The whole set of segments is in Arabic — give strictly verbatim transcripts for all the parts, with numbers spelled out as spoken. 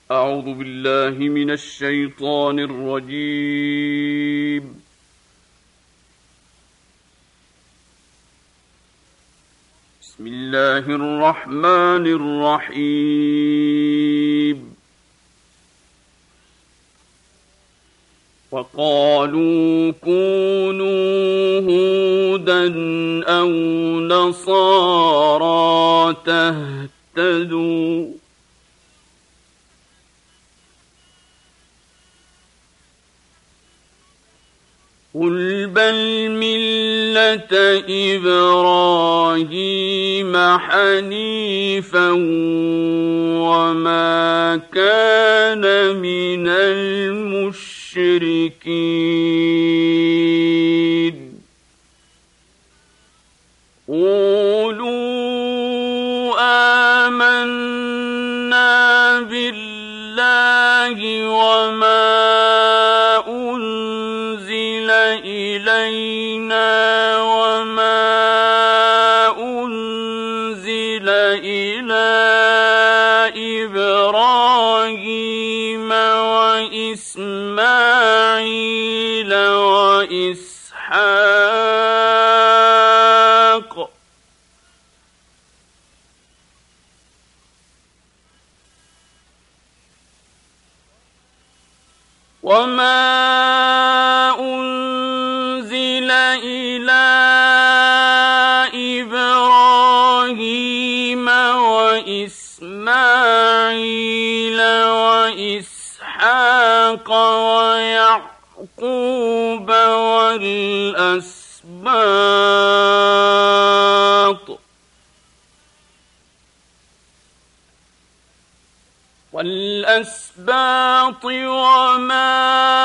أعوذ بالله من الشيطان الرجيم. بسم الله الرحمن الرحيم. وقالوا كونوا هودا أو نصارى تهتدوا قل بل ملة إبراهيم حنيفا وما كان من المشركين قولوا آمنا بالله وما إلينا وما أنزل إلى إبراهيم وإسماعيل وإسحاق وما إسماعيل وإسحاق ويعقوب والأسباط والأسباط وما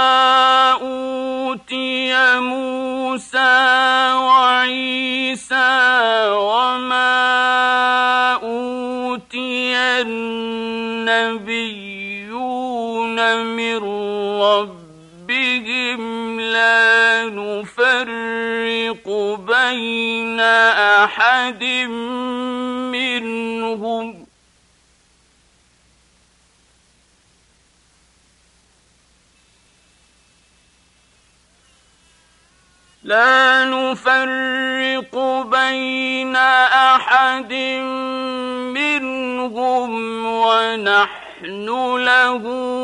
أوتي موسى وعيسى وما النبيون من ربهم لا نفرق بين أحد منهم لا نفرق بين أحد منهم ونحن له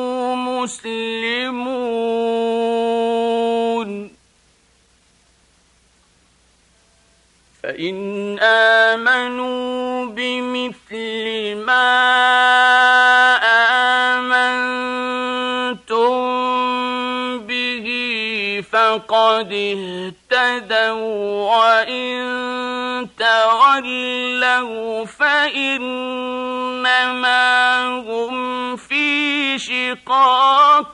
مسلمون فإن آمنوا بمثل ما آمنتم به فقد اهتدوا وإن تولوا فإنما هم في شقاق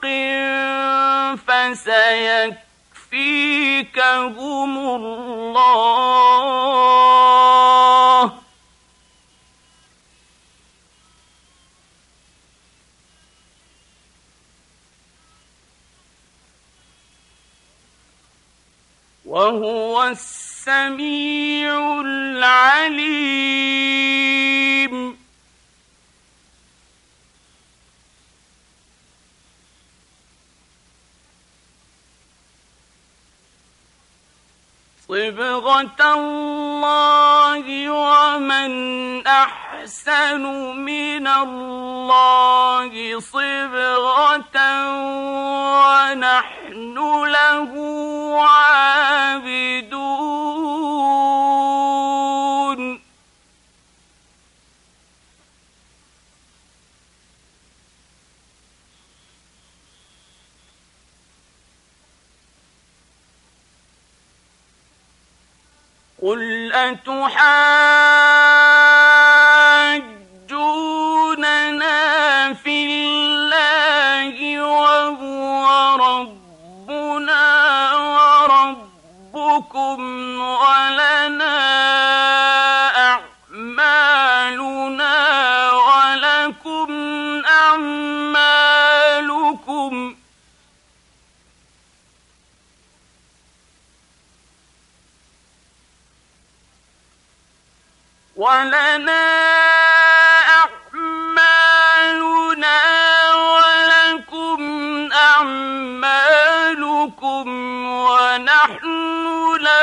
فسيكفيكهم الله وهو السميع العليم. صبغة الله ومن أحسن من الله صبغة ونحن له عابدون. قل أتحاجوننا في الله وهو ربنا وربكم ولنا أعمالنا ولكم أعمالكم ولنا أعمالنا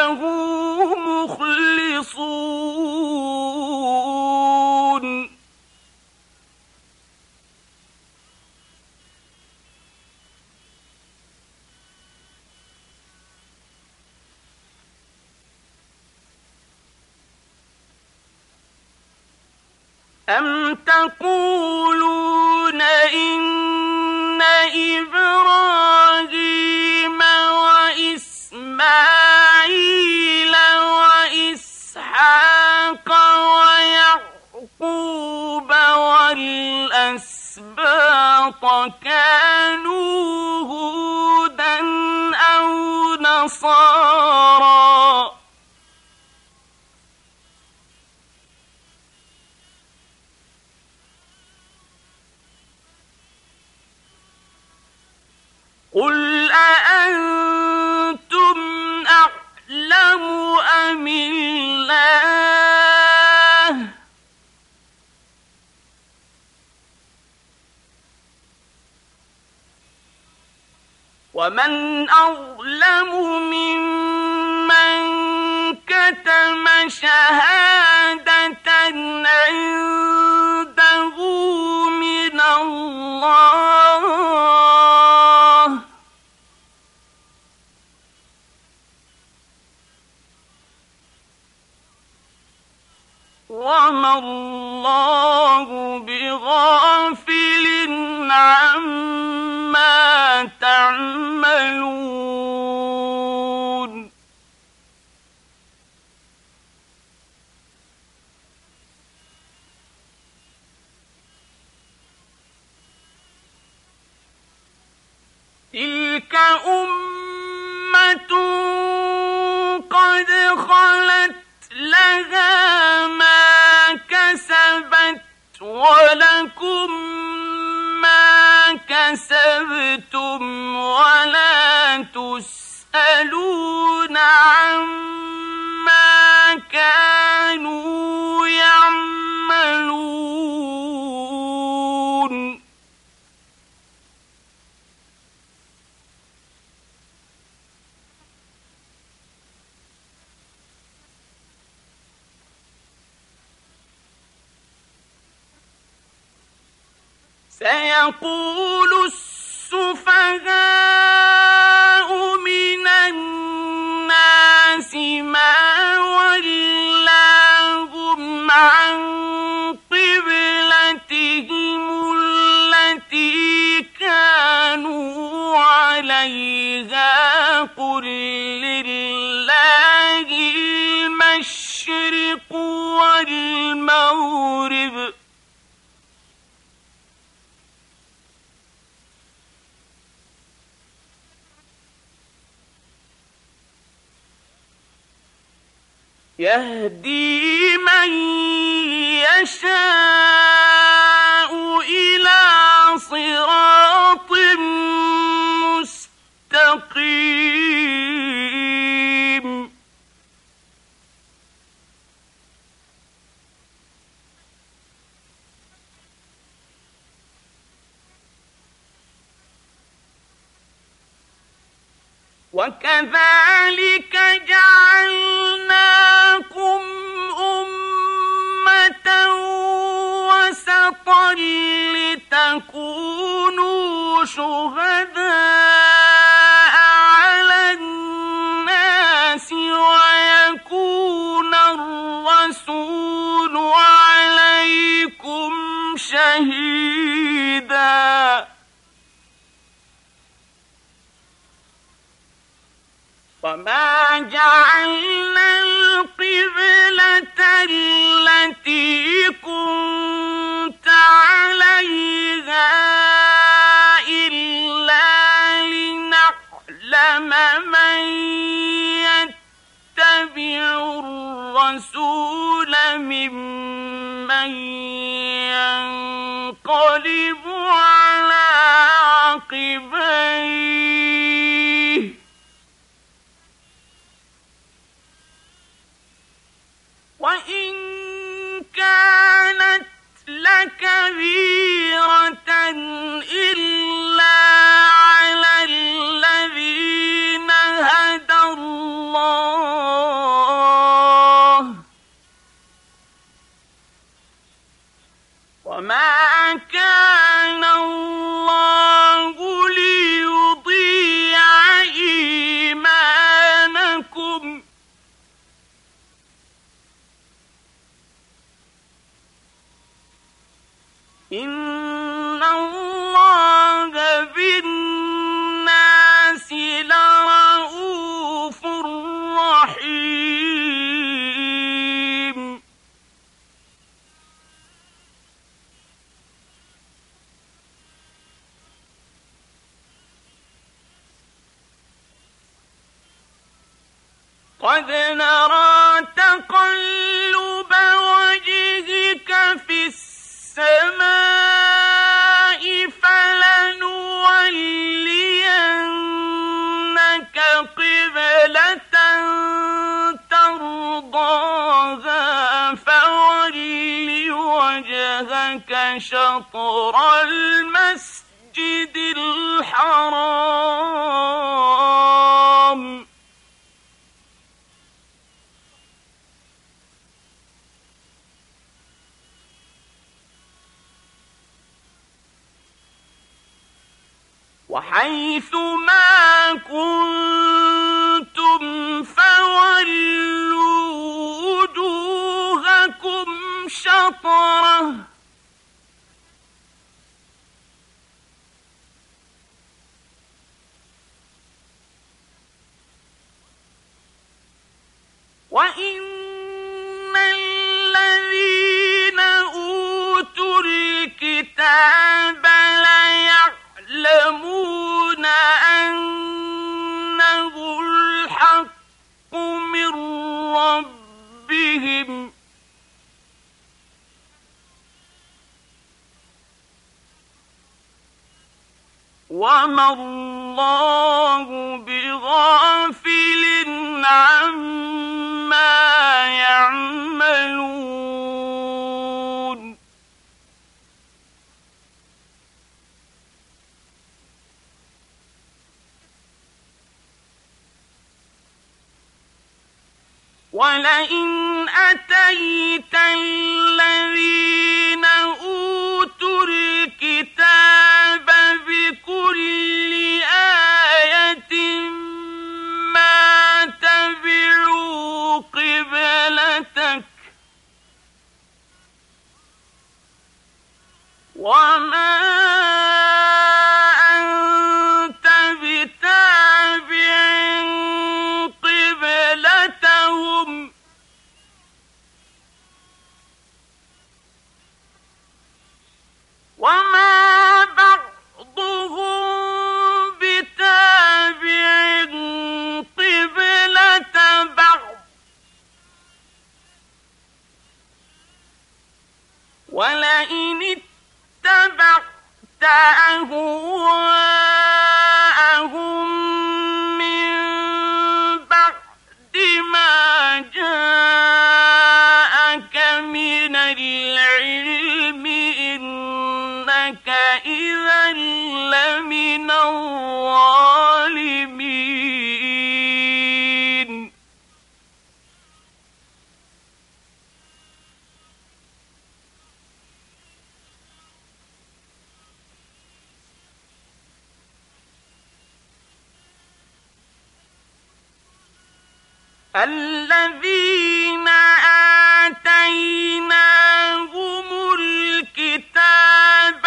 له مخلصون أم تقولون إن إبراهيم وإسماعيل وإسحاق ويعقوب والأسباط كانوا هودا أو نصارى قل أأنتم أعلم أم الله ومن أظلم ممن كتم شهادة عنده من الله وما الله بغافل عما تعملون تلك أمة قد خلت لها ما كسبت ولكم ما كسبتم ولا تسألون عما كانوا يعملون سيقول السفهاء من الناس ما ولاهم عن قبلتهم التي كانوا عليها قل لله المشرق والمغرب يهدي من يشاء إلى صراط مستقيم وكذلك جعلناكم أمة وسطا لتكونوا شهداء على الناس ويكون الرسول عليكم شهيدا وما جعلنا القبلة التي كنت عليها إلا لنعلم من يتبع الرسول ممن ينقلب على عقبيه وإن كانت لكبيرة إلا على الذين هدى الله وما كان الله ليضيع إيمانكم إن الله بالناس لرءوف رحيم قد نرى تقلب وجهك في السماء فلنولينك قبلة ترضاها فول وجهك شطر المسجد الحرام وحيث ما كنتم فولوا وجوهكم شطره وإن الذين أوتوا الكتاب ليعلمون أنه الحق من ربهم وما الله بغافل عما يعملون ولئن أتيت الذين أوتوا الكتاب بكل آية ما تبعوا قبلتك وما أنت بتابع قبلتهم وما بعضهم بتابع قبلة بعض ولئن اتبعت أهواءهم من بعد ما جاءك من العلم إنك إذا لمن الظالمين الذين آتيناهم الكتاب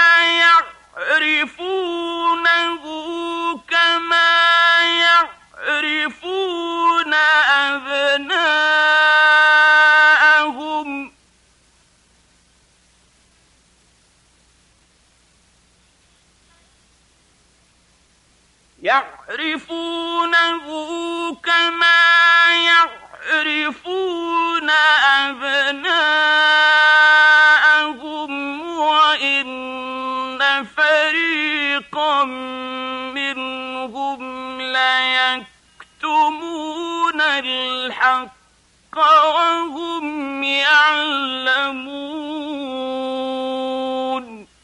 يعرفونه كما يعرفون أبناءهم يعرفونه كما يعرفون أبناءهم وإن فريقا منهم ليكتمون الحق وهم يعلمون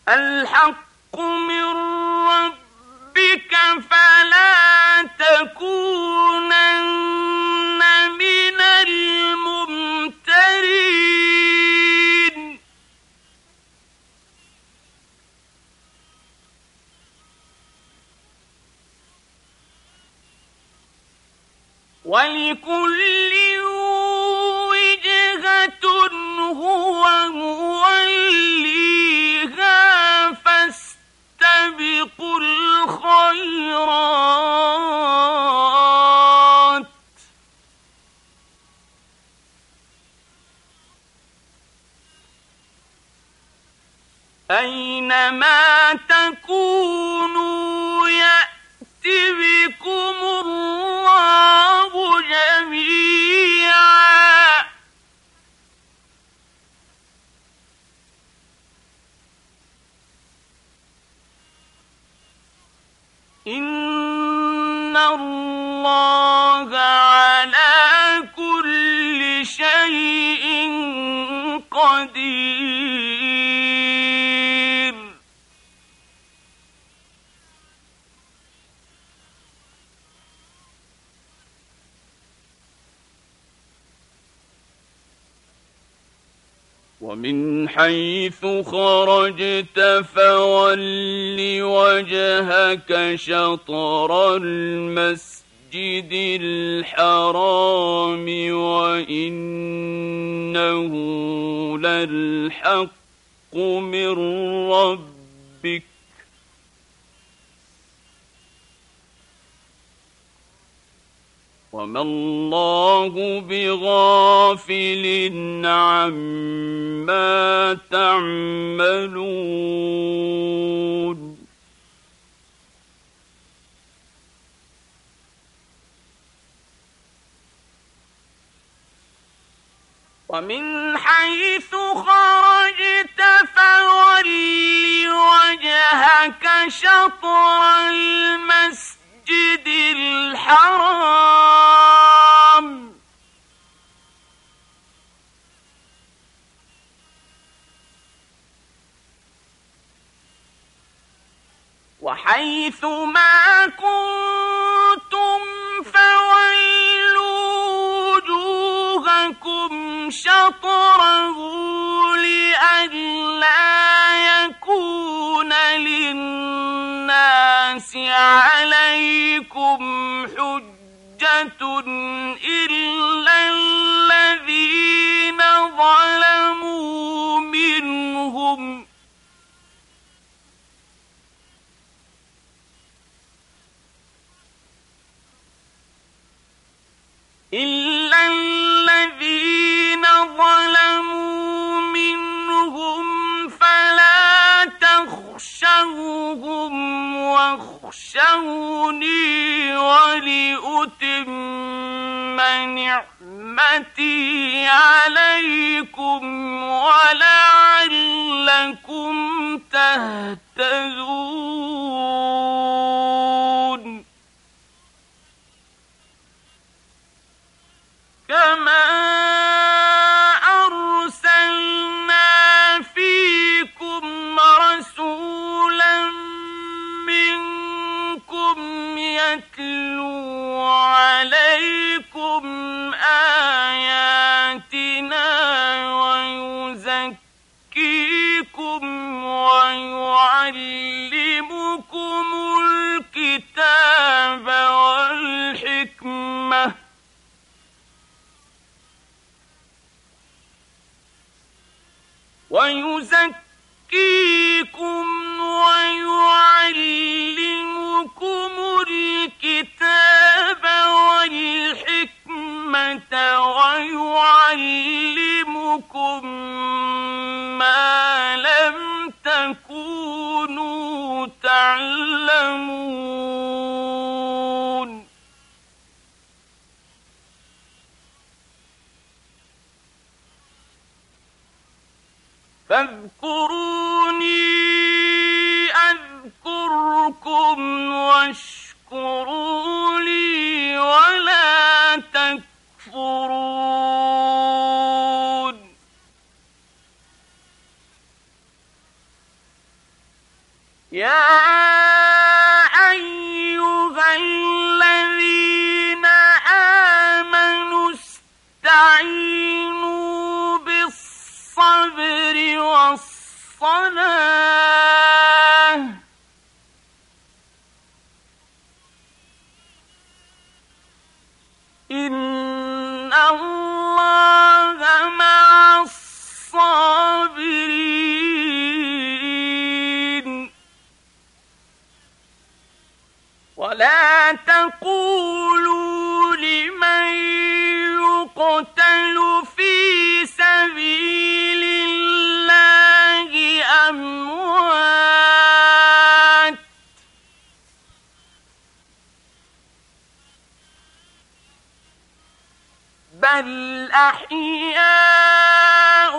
الحق من ربك فلا تكونن من الممترين ولكل وجهة هو موليها فاستبقوا الخيرات أينما تكونوا يأت بكم الله جميعا إن الله على كل شيء قدير ومن حيث خرجت فول وجهك شطر المسجد الحرام وإنه للحق من ربك وما الله بغافل عما تعملون ومن حيث خرجت فول وجهك شطر المسجد الحرام وحيث ما كنتم فولوا وجوهكم شطره لئلا يكون للناس عليكم حجة إلا الذين ظلموا منهم إلا الذين ظلموا منهم فلا تخشوهم واخشوني ولأتم نعمتي عليكم ولعلكم تهتدون كما أرسلنا فيكم رسولا منكم يتلو عليكم آياتنا ويزكيكم ويعلمكم الكتاب والحكمة ويزكيكم ويعلمكم الكتاب والحكمة ويعلمكم ما لم تكونوا تعلمون فاذكروني أذكركم واشكروا لي ولا تكفرون يا أيها الذين آمنوا استعينوا بالصبر والصلاة إن الله مع الصابرين ولا تقولوا لمن يقتل في سبيل الله أموات بل أحياء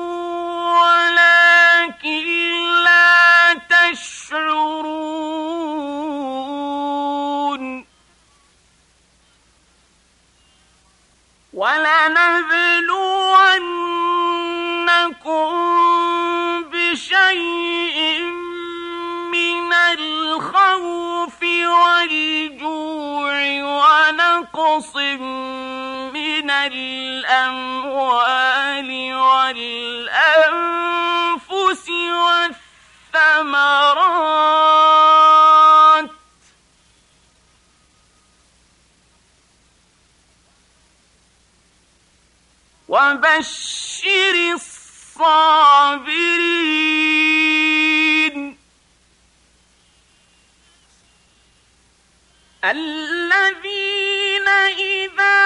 ولكن لا تشعرون ولنبلونكم بشيء من الخوف والجوع ونقص من الأموال والأنفس والثمرات وبشر الصابرين الذين إذا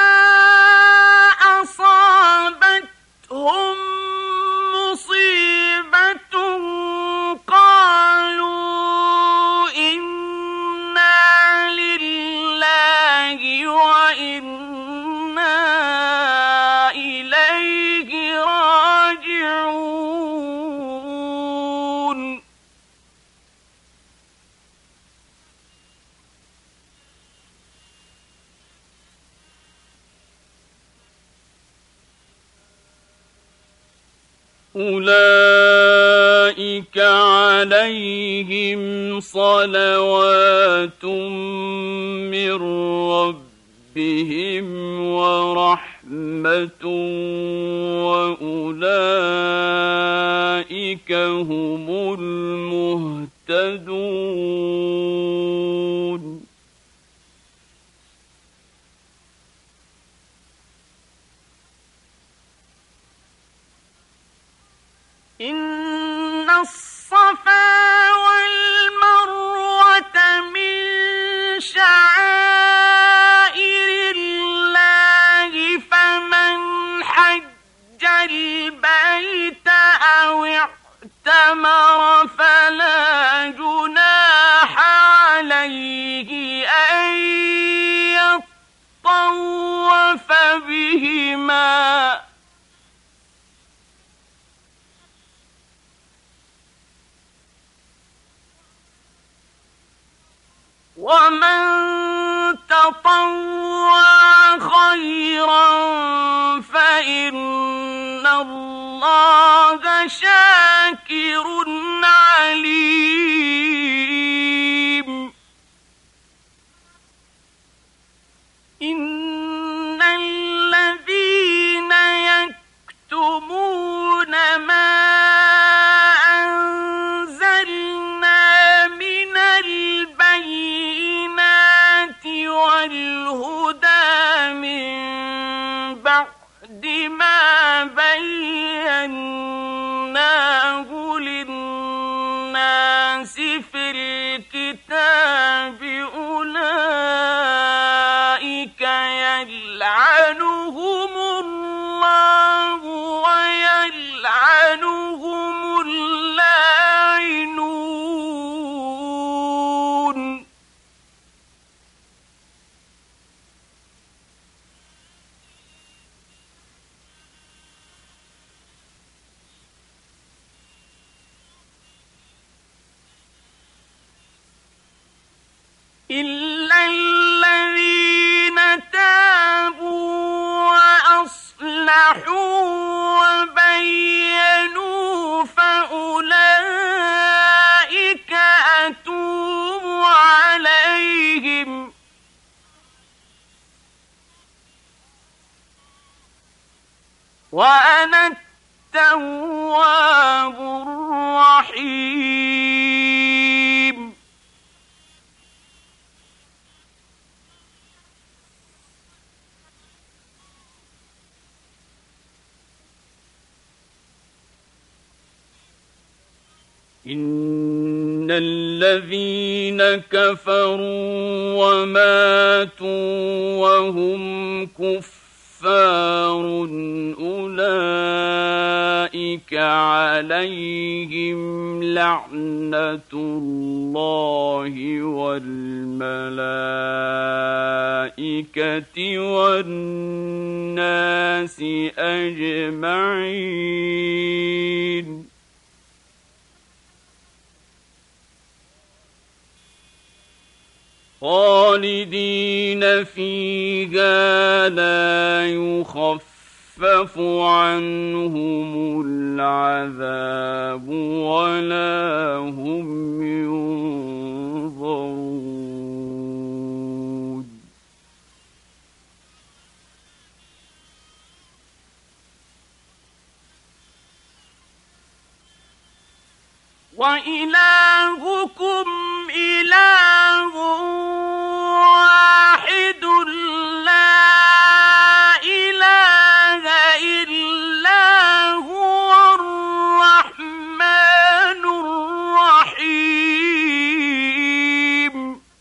أصابتهم مصيبة قالوا إنا لله وإنا إليه راجعون أولئك عليهم صلوات من ربهم ورحمة وأولئك هم المهتدون إن الصفا والمروة من شعائر الله فمن حج البيت أو اعتمر فلا جناح عليه أن يطوف بهما ومن تطوع خيرا فإن الله شاكر عليم إن الذين يكتمون ما والهدى من بعد ما بيناه للناس في الكتاب أولئك يلعنهم الله ويلعنهم اللاعنون إلا الذين تابوا وأصلحوا وبينوا فأولئك إن الذين كفروا وماتوا وهم كفار أولئك عليهم لعنة الله والملائكة والناس أجمعين خالدين فيها لا يخفف عنهم العذاب ولا هم ينظرون وإلهكم إله واحد لا إله إلا هو الرحمن الرحيم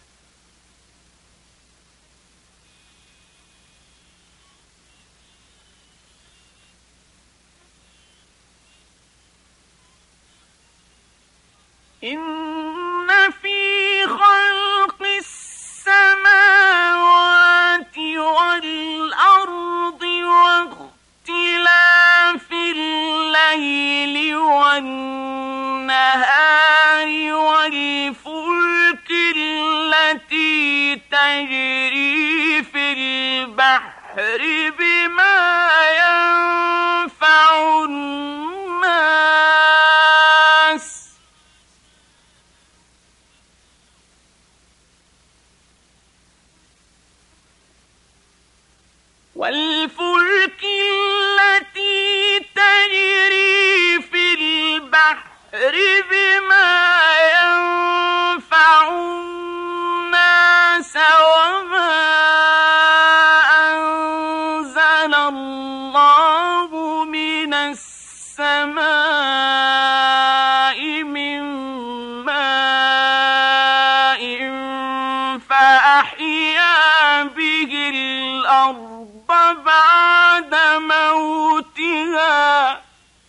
إن في خلق السماوات والأرض واختلاف الليل والنهار والفلك التي تجري في البحر بما ينفع الناس والفلك التي تجري في البحر بما ينفع الناس وما أنزل الله من السماء من ماء فأحيا به الأرض بعد موتها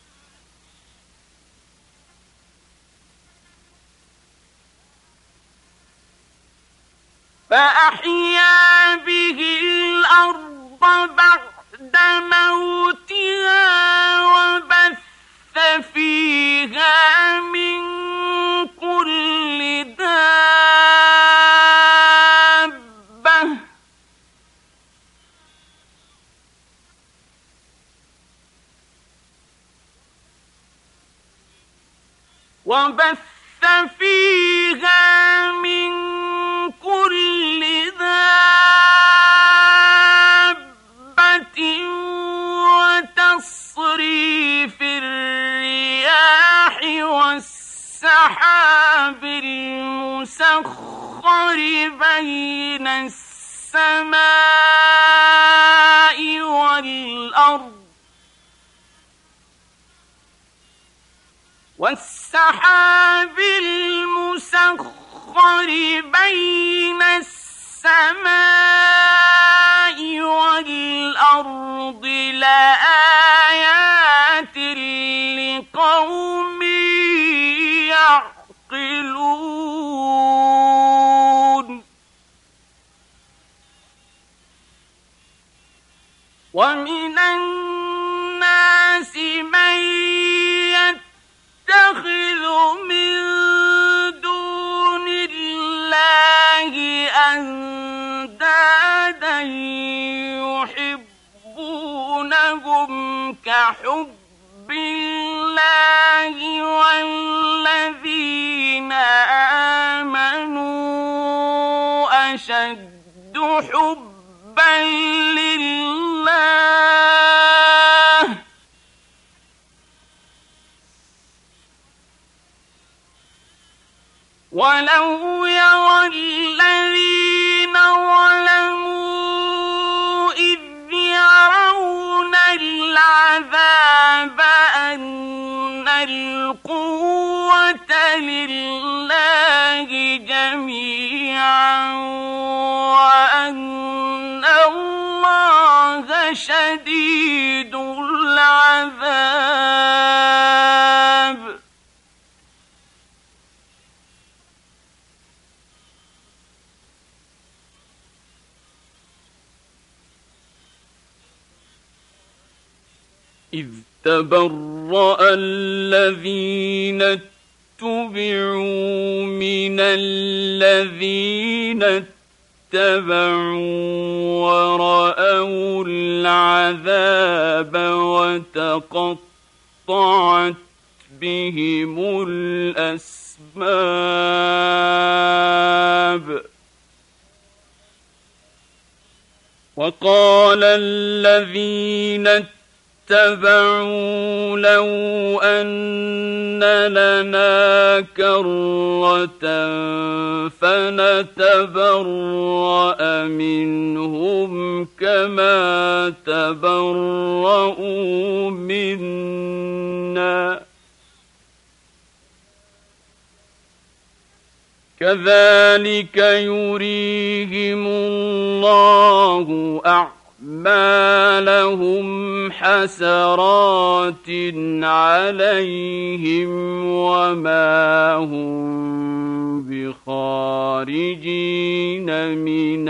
فأحيا به الأرض بعد موتها وبث فيها من كل دابة وبث فيها من كل دابة وتصريف الرياح والسحاب المسخر بين السماء والأرض والسحاب المسخر بين السماء والأرض لآيات لقوم يعقلون ومن الناس من يتخذ من دون الله أندادا يحبونهم كحب الله والذين آمنوا أشد حبا لله ولو يرى الذين ظلموا إذ يرون العذاب أن القوة شديد العذاب إذ تبرأ الذين اتبعوا من الذين اتبعوا ورأوا العذاب وتقطعت بهم الأسباب وقال الذين اتبعوا لو أن لنا كرة فنتبرأ منهم كما تبرؤوا منا كذلك يريهم الله أعمالهم حسرات عليهم وما هم بخارجين من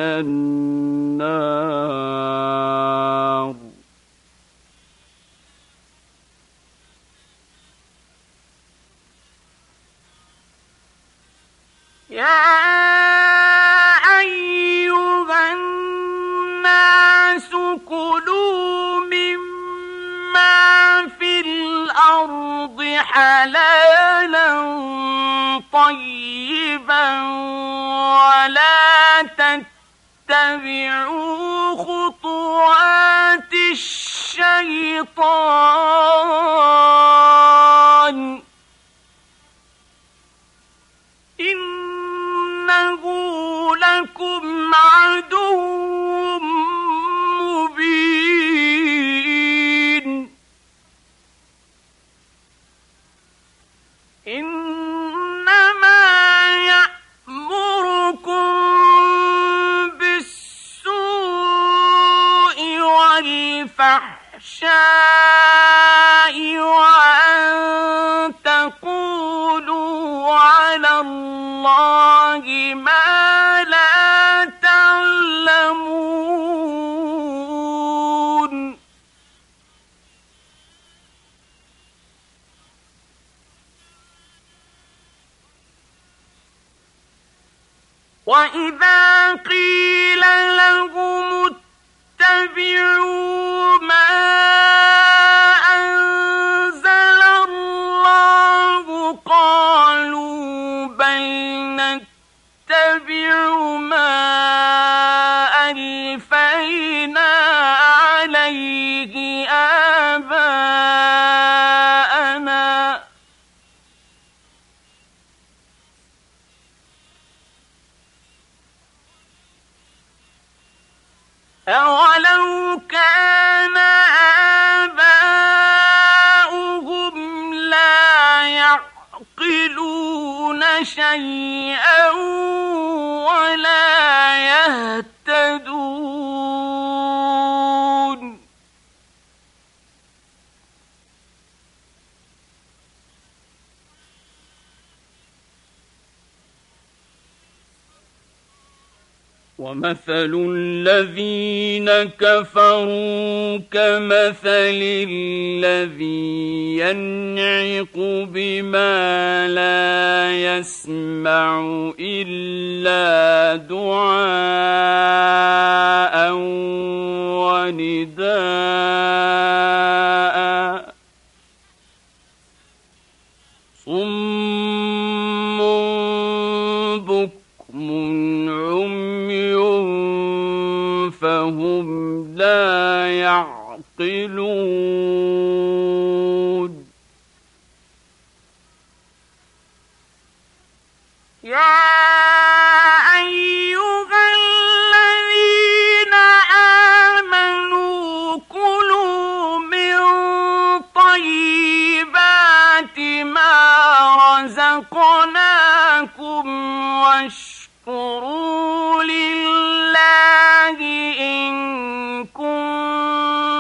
النار يا أيها الناس كلوا مما في الأرض حلالا طيبا ولا تتبعوا خطوات الشيطان إنه لكم عدو مبين إنما يأمركم بالسوء والفحشاء وأن تقولوا على الله ما لا تعلمون وإذا قيل لهم اتبعوا ما أنزل الله قالوا بل نتبع ما ألفينا عليه آباءنا أولو كان آباؤهم لا يعقلون شيئا ولا يهتدون ومثل الذين كفروا كمثل الذي ينعق بما لا يسمع إلا دعاء ونداء صم بكم عمي فهم لا يعقلون يا أيها الذين آمنوا كلوا من طيبات ما رزقناكم واشكروا لله إن كنتم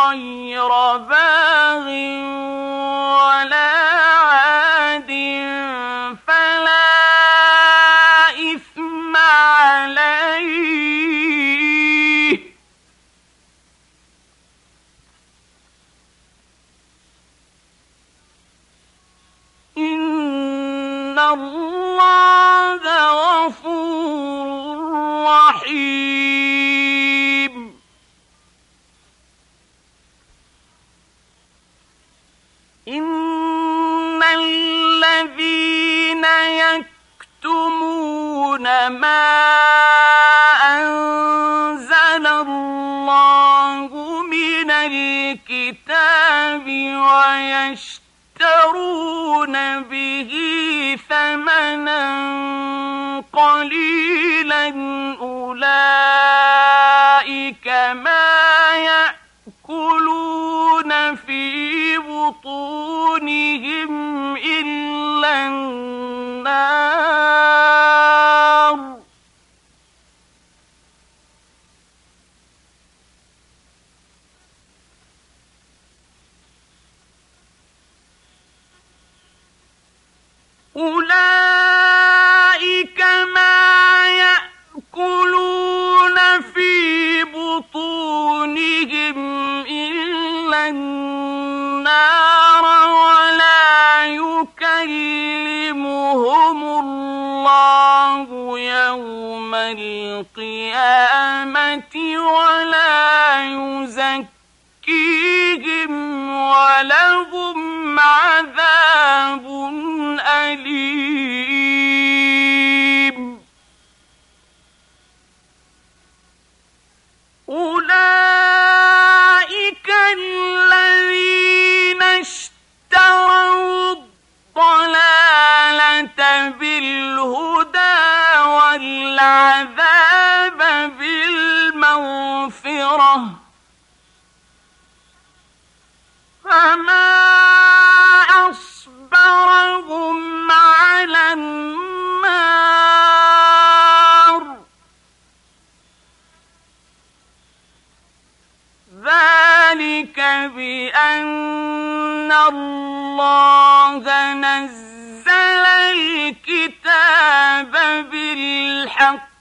غير باغ ولا عاد فلا إثم عليه إن الله غفور رحيم. إن الذين يكتمون ما أنزل الله من الكتاب ويشترون به ثمنا قليلا أولئك ما يأكلون في بطونهم إلا النار أولئك ما يأكلون في بطونهم إلا النار ولا يكلمهم الله يوم القيامة ولا يزكيهم ولهم عذاب أليم. أولئك الذين اشتروا الضلالة بالهدى والعذاب بالمغفرة فما أصبرهم على النار ذلك بأن الله نزل الكتاب بالحق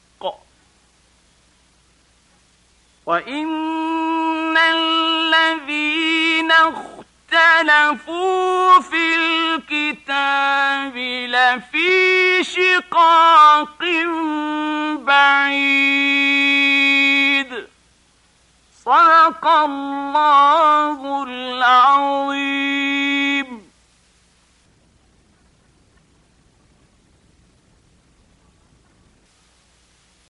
وإن الذين اختلفوا في الكتاب لفي شقاق بعيد. صدق الله العظيم.